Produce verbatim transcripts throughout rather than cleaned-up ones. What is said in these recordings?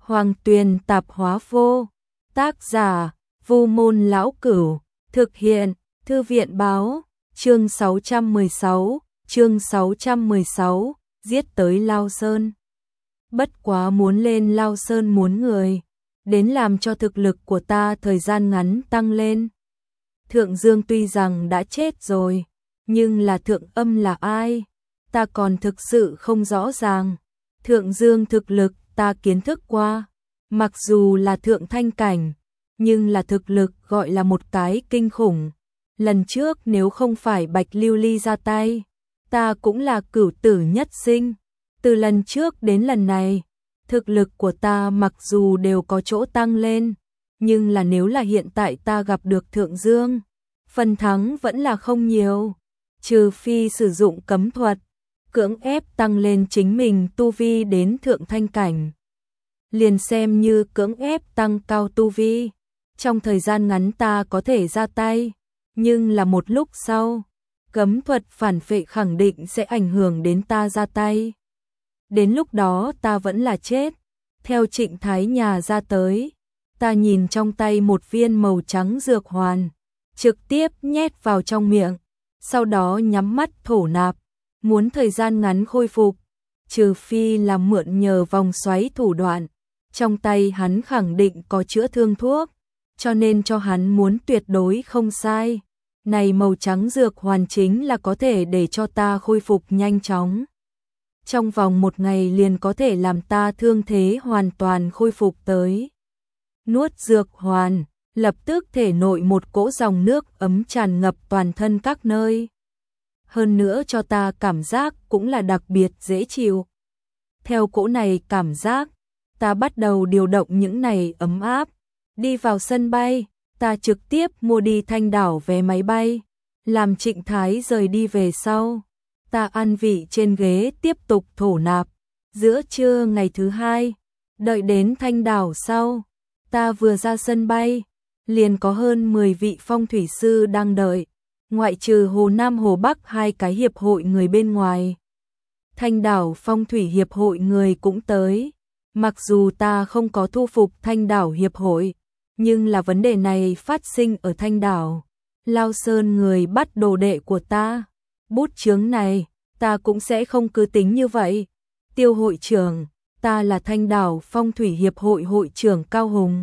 Hoàng Tuyền Tạp Hóa Vô. Tác giả: Vu Môn Lão Cửu. Thực hiện: Thư viện báo. Chương sáu trăm mười sáu, chương sáu trăm mười sáu, giết tới Lao Sơn. Bất quá muốn lên Lao Sơn muốn người, đến làm cho thực lực của ta thời gian ngắn tăng lên. Thượng Dương tuy rằng đã chết rồi, nhưng là Thượng Âm là ai? Ta còn thực sự không rõ ràng. Thượng Dương thực lực ta kiến thức qua, mặc dù là thượng thanh cảnh, nhưng là thực lực gọi là một cái kinh khủng. Lần trước nếu không phải Bạch Lưu Ly ra tay, ta cũng là cửu tử nhất sinh. Từ lần trước đến lần này, thực lực của ta mặc dù đều có chỗ tăng lên, nhưng là nếu là hiện tại ta gặp được Thượng Dương, phần thắng vẫn là không nhiều. Trừ phi sử dụng cấm thuật, cưỡng ép tăng lên chính mình tu vi đến thượng thanh cảnh. Liền xem như cưỡng ép tăng cao tu vi, trong thời gian ngắn ta có thể ra tay, nhưng là một lúc sau, cấm thuật phản vệ khẳng định sẽ ảnh hưởng đến ta ra tay. Đến lúc đó ta vẫn là chết. Theo Trịnh Thái nhà ra tới, ta nhìn trong tay một viên màu trắng dược hoàn, trực tiếp nhét vào trong miệng, sau đó nhắm mắt thổ nạp, muốn thời gian ngắn khôi phục, trừ phi là mượn nhờ vòng xoáy thủ đoạn. Trong tay hắn khẳng định có chữa thương thuốc, cho nên cho hắn muốn tuyệt đối không sai. Này màu trắng dược hoàn chính là có thể để cho ta khôi phục nhanh chóng. Trong vòng một ngày liền có thể làm ta thương thế hoàn toàn khôi phục tới. Nuốt dược hoàn, lập tức thể nội một cỗ dòng nước ấm tràn ngập toàn thân các nơi. Hơn nữa cho ta cảm giác cũng là đặc biệt dễ chịu. Theo cỗ này cảm giác, ta bắt đầu điều động những này ấm áp. Đi vào sân bay, ta trực tiếp mua đi Thanh Đảo vé máy bay. Làm Trịnh Thái rời đi về sau, ta an vị trên ghế tiếp tục thổ nạp. Giữa trưa ngày thứ hai, đợi đến Thanh Đảo sau, ta vừa ra sân bay, liền có hơn mười vị phong thủy sư đang đợi, ngoại trừ Hồ Nam Hồ Bắc hai cái hiệp hội người bên ngoài. Thanh Đảo Phong Thủy Hiệp hội người cũng tới. Mặc dù ta không có thu phục Thanh Đảo Hiệp hội, nhưng là vấn đề này phát sinh ở Thanh Đảo. Lao Sơn người bắt đồ đệ của ta. Bút chướng này, ta cũng sẽ không cứ tính như vậy. Tiêu hội trưởng, ta là Thanh Đảo Phong Thủy Hiệp hội hội trưởng Cao Hùng.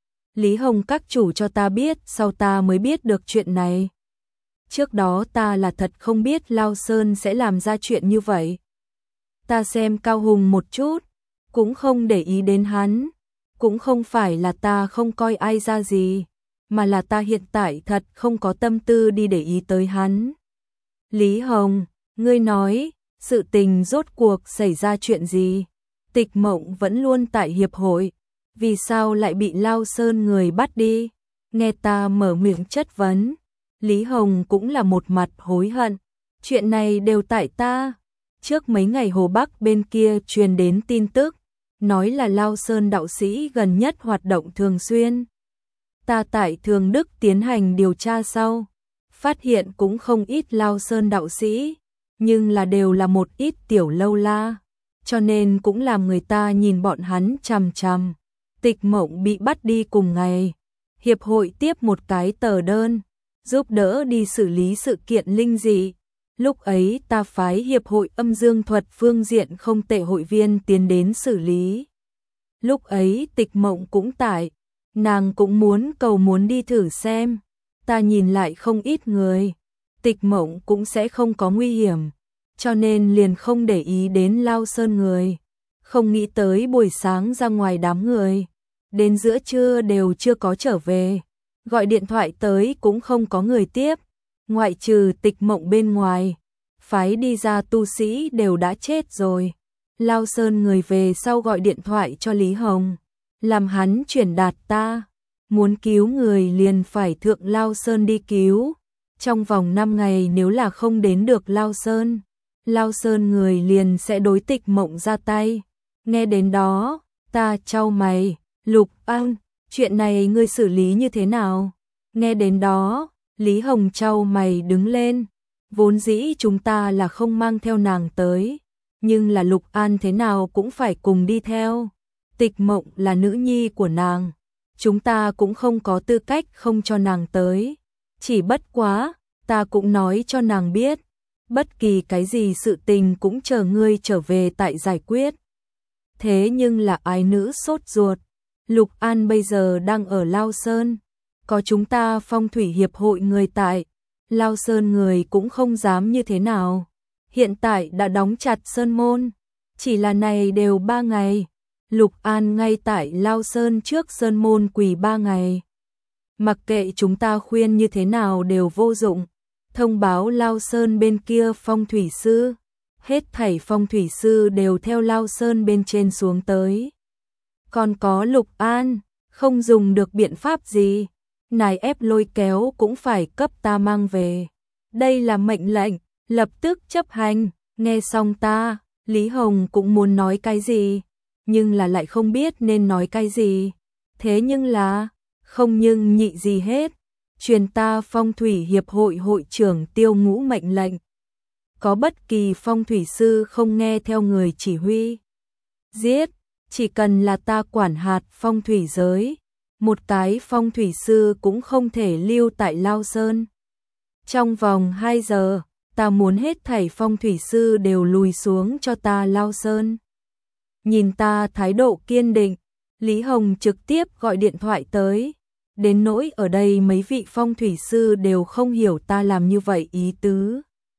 Lý Hồng các chủ cho ta biết, sau ta mới biết được chuyện này. Trước đó ta là thật không biết Lao Sơn sẽ làm ra chuyện như vậy. Ta xem Cao Hùng một chút, cũng không để ý đến hắn. Cũng không phải là ta không coi ai ra gì, mà là ta hiện tại thật không có tâm tư đi để ý tới hắn. Lý Hồng, ngươi nói, sự tình rốt cuộc xảy ra chuyện gì? Tịch Mộng vẫn luôn tại hiệp hội, vì sao lại bị Lao Sơn người bắt đi? Nghe ta mở miệng chất vấn, Lý Hồng cũng là một mặt hối hận. Chuyện này đều tại ta. Trước mấy ngày Hồ Bắc bên kia truyền đến tin tức, nói là Lao Sơn đạo sĩ gần nhất hoạt động thường xuyên. Ta tại Thường Đức tiến hành điều tra sau, phát hiện cũng không ít Lao Sơn đạo sĩ, nhưng là đều là một ít tiểu lâu la, cho nên cũng làm người ta nhìn bọn hắn chằm chằm. Tịch Mộng bị bắt đi cùng ngày, hiệp hội tiếp một cái tờ đơn, giúp đỡ đi xử lý sự kiện linh dị. Lúc ấy ta phái hiệp hội âm dương thuật phương diện không tệ hội viên tiến đến xử lý. Lúc ấy Tịch Mộng cũng tại, nàng cũng muốn cầu muốn đi thử xem. Ta nhìn lại không ít người, Tịch Mộng cũng sẽ không có nguy hiểm, cho nên liền không để ý đến Lao Sơn người. Không nghĩ tới buổi sáng ra ngoài đám người, đến giữa trưa đều chưa có trở về. Gọi điện thoại tới cũng không có người tiếp, ngoại trừ Tịch Mộng bên ngoài, phái đi ra tu sĩ đều đã chết rồi. Lao Sơn người về sau gọi điện thoại cho Lý Hồng, làm hắn chuyển đạt ta, muốn cứu người liền phải thượng Lao Sơn đi cứu. Trong vòng năm ngày nếu là không đến được Lao Sơn, Lao Sơn người liền sẽ đối Tịch Mộng ra tay. Nghe đến đó, ta chau mày, Lục An, chuyện này ngươi xử lý như thế nào? Nghe đến đó, Lý Hồng chau mày đứng lên. Vốn dĩ chúng ta là không mang theo nàng tới, nhưng là Lục An thế nào cũng phải cùng đi theo. Tịch Mộng là nữ nhi của nàng, chúng ta cũng không có tư cách không cho nàng tới. Chỉ bất quá, ta cũng nói cho nàng biết, bất kỳ cái gì sự tình cũng chờ ngươi trở về tại giải quyết. Thế nhưng là ái nữ sốt ruột, Lục An bây giờ đang ở Lao Sơn, có chúng ta phong thủy hiệp hội người tại, Lao Sơn người cũng không dám như thế nào. Hiện tại đã đóng chặt Sơn môn, chỉ là này đều ba ngày. Lục An ngay tại Lao Sơn trước Sơn môn quỳ ba ngày. Mặc kệ chúng ta khuyên như thế nào đều vô dụng. Thông báo Lao Sơn bên kia phong thủy sư, hết thảy phong thủy sư đều theo Lao Sơn bên trên xuống tới. Còn có Lục An, không dùng được biện pháp gì, nài ép lôi kéo cũng phải cấp ta mang về. Đây là mệnh lệnh, lập tức chấp hành. Nghe xong ta, Lý Hồng cũng muốn nói cái gì, nhưng là lại không biết nên nói cái gì. Thế nhưng là, không nhưng nhị gì hết, truyền ta phong thủy hiệp hội hội trưởng Tiêu Ngũ mệnh lệnh. Có bất kỳ phong thủy sư không nghe theo người chỉ huy, giết, chỉ cần là ta quản hạt phong thủy giới, một cái phong thủy sư cũng không thể lưu tại Lao Sơn. Trong vòng hai giờ, ta muốn hết thảy phong thủy sư đều lùi xuống cho ta Lao Sơn. Nhìn ta thái độ kiên định, Lý Hồng trực tiếp gọi điện thoại tới. Đến nỗi ở đây mấy vị phong thủy sư đều không hiểu ta làm như vậy ý tứ.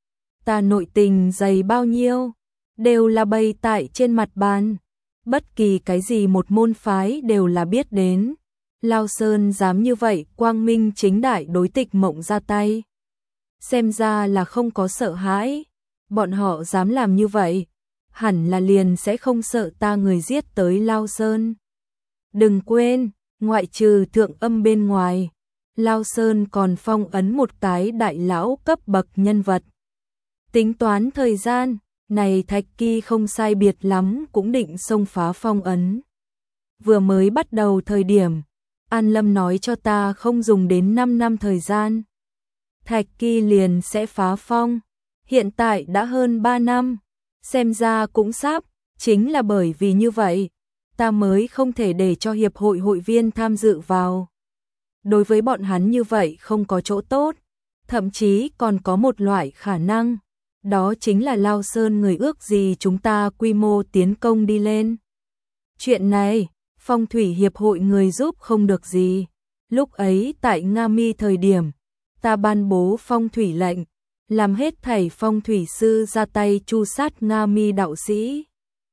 Ta nội tình dày bao nhiêu, đều là bày tại trên mặt bàn. Bất kỳ cái gì một môn phái đều là biết đến. Lao Sơn dám như vậy quang minh chính đại đối Tịch Mộng ra tay. Xem ra là không có sợ hãi. Bọn họ dám làm như vậy, hẳn là liền sẽ không sợ ta người giết tới Lao Sơn. Đừng quên, ngoại trừ thượng âm bên ngoài, Lao Sơn còn phong ấn một cái đại lão cấp bậc nhân vật. Tính toán thời gian, này Thạch Kỳ không sai biệt lắm cũng định xông phá phong ấn. Vừa mới bắt đầu thời điểm, An Lâm nói cho ta không dùng đến năm năm thời gian, Thạch Kỳ liền sẽ phá phong. Hiện tại đã hơn ba năm, xem ra cũng sắp, chính là bởi vì như vậy, ta mới không thể để cho hiệp hội hội viên tham dự vào. Đối với bọn hắn như vậy không có chỗ tốt, thậm chí còn có một loại khả năng, đó chính là Lao Sơn người ước gì chúng ta quy mô tiến công đi lên. Chuyện này, phong thủy hiệp hội người giúp không được gì. Lúc ấy tại Nga Mi thời điểm, ta ban bố phong thủy lệnh, làm hết thảy phong thủy sư ra tay tru sát Nga Mi đạo sĩ.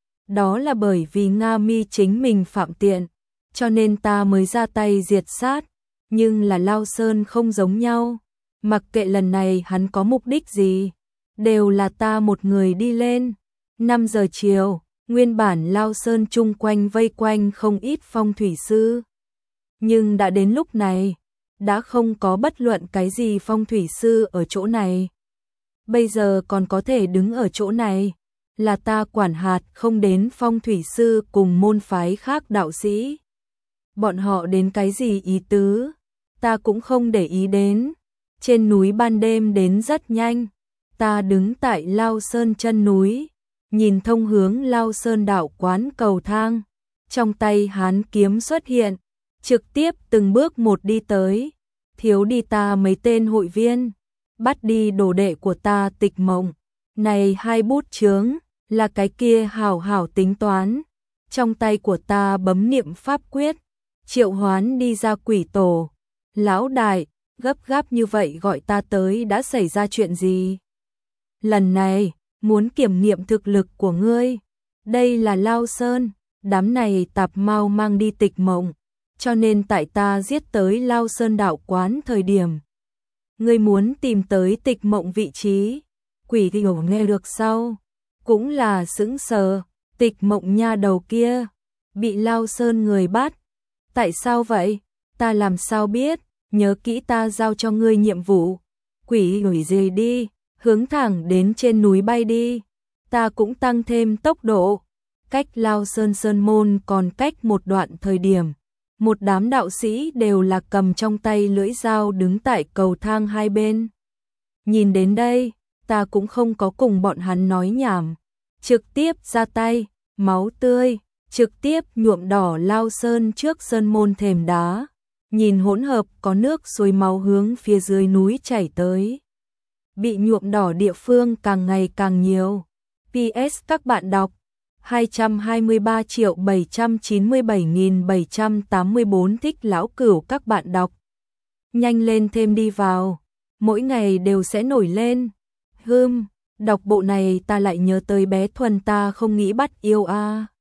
Đó là bởi vì Nga Mi chính mình phạm tiện, cho nên ta mới ra tay diệt sát. Nhưng là Lao Sơn không giống nhau, mặc kệ lần này hắn có mục đích gì, đều là ta một người đi lên. năm giờ chiều, nguyên bản Lao Sơn chung quanh vây quanh không ít phong thủy sư. Nhưng đã đến lúc này, đã không có bất luận cái gì phong thủy sư ở chỗ này. Bây giờ còn có thể đứng ở chỗ này, là ta quản hạt không đến phong thủy sư cùng môn phái khác đạo sĩ. Bọn họ đến cái gì ý tứ, ta cũng không để ý đến. Trên núi ban đêm đến rất nhanh, ta đứng tại Lao Sơn chân núi, nhìn thông hướng Lao Sơn đạo quán cầu thang, trong tay hán kiếm xuất hiện, trực tiếp từng bước một đi tới, thiếu đi ta mấy tên hội viên, bắt đi đồ đệ của ta Tịch Mộng. Này hai bút chướng, là cái kia hảo hảo tính toán. Trong tay của ta bấm niệm pháp quyết, triệu hoán đi ra quỷ tổ. Lão đại, gấp gáp như vậy gọi ta tới đã xảy ra chuyện gì? Lần này, muốn kiểm nghiệm thực lực của ngươi. Đây là Lao Sơn, đám này tạp mau mang đi Tịch Mộng, cho nên tại ta giết tới Lao Sơn đạo quán thời điểm, ngươi muốn tìm tới Tịch Mộng vị trí. Quỷ tiểu nghe được sau, cũng là sững sờ. Tịch Mộng nha đầu kia, bị Lao Sơn người bắt. Tại sao vậy? Ta làm sao biết? Nhớ kỹ ta giao cho ngươi nhiệm vụ. Quỷ đuổi gì đi, hướng thẳng đến trên núi bay đi. Ta cũng tăng thêm tốc độ. Cách Lao Sơn Sơn môn còn cách một đoạn thời điểm, một đám đạo sĩ đều là cầm trong tay lưỡi dao đứng tại cầu thang hai bên. Nhìn đến đây, ta cũng không có cùng bọn hắn nói nhảm, trực tiếp ra tay, máu tươi, trực tiếp nhuộm đỏ lao sơn trước sơn môn thềm đá, nhìn hỗn hợp có nước suối máu hướng phía dưới núi chảy tới. Bị nhuộm đỏ địa phương càng ngày càng nhiều. pê ét các bạn đọc hai trăm hai mươi ba triệu bảy trăm chín mươi bảy nghìn bảy trăm tám mươi tư thích lão cửu các bạn đọc. Nhanh lên thêm đi vào, mỗi ngày đều sẽ nổi lên. Hưm, đọc bộ này ta lại nhớ tới bé Thuần ta không nghĩ bắt yêu a. À.